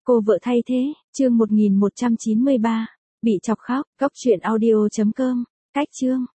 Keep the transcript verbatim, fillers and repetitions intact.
Cô vợ thay thế, chương một nghìn một trăm chín mươi ba. Bị chọc khóc, cốc truyện audio chấm com. Cách chương.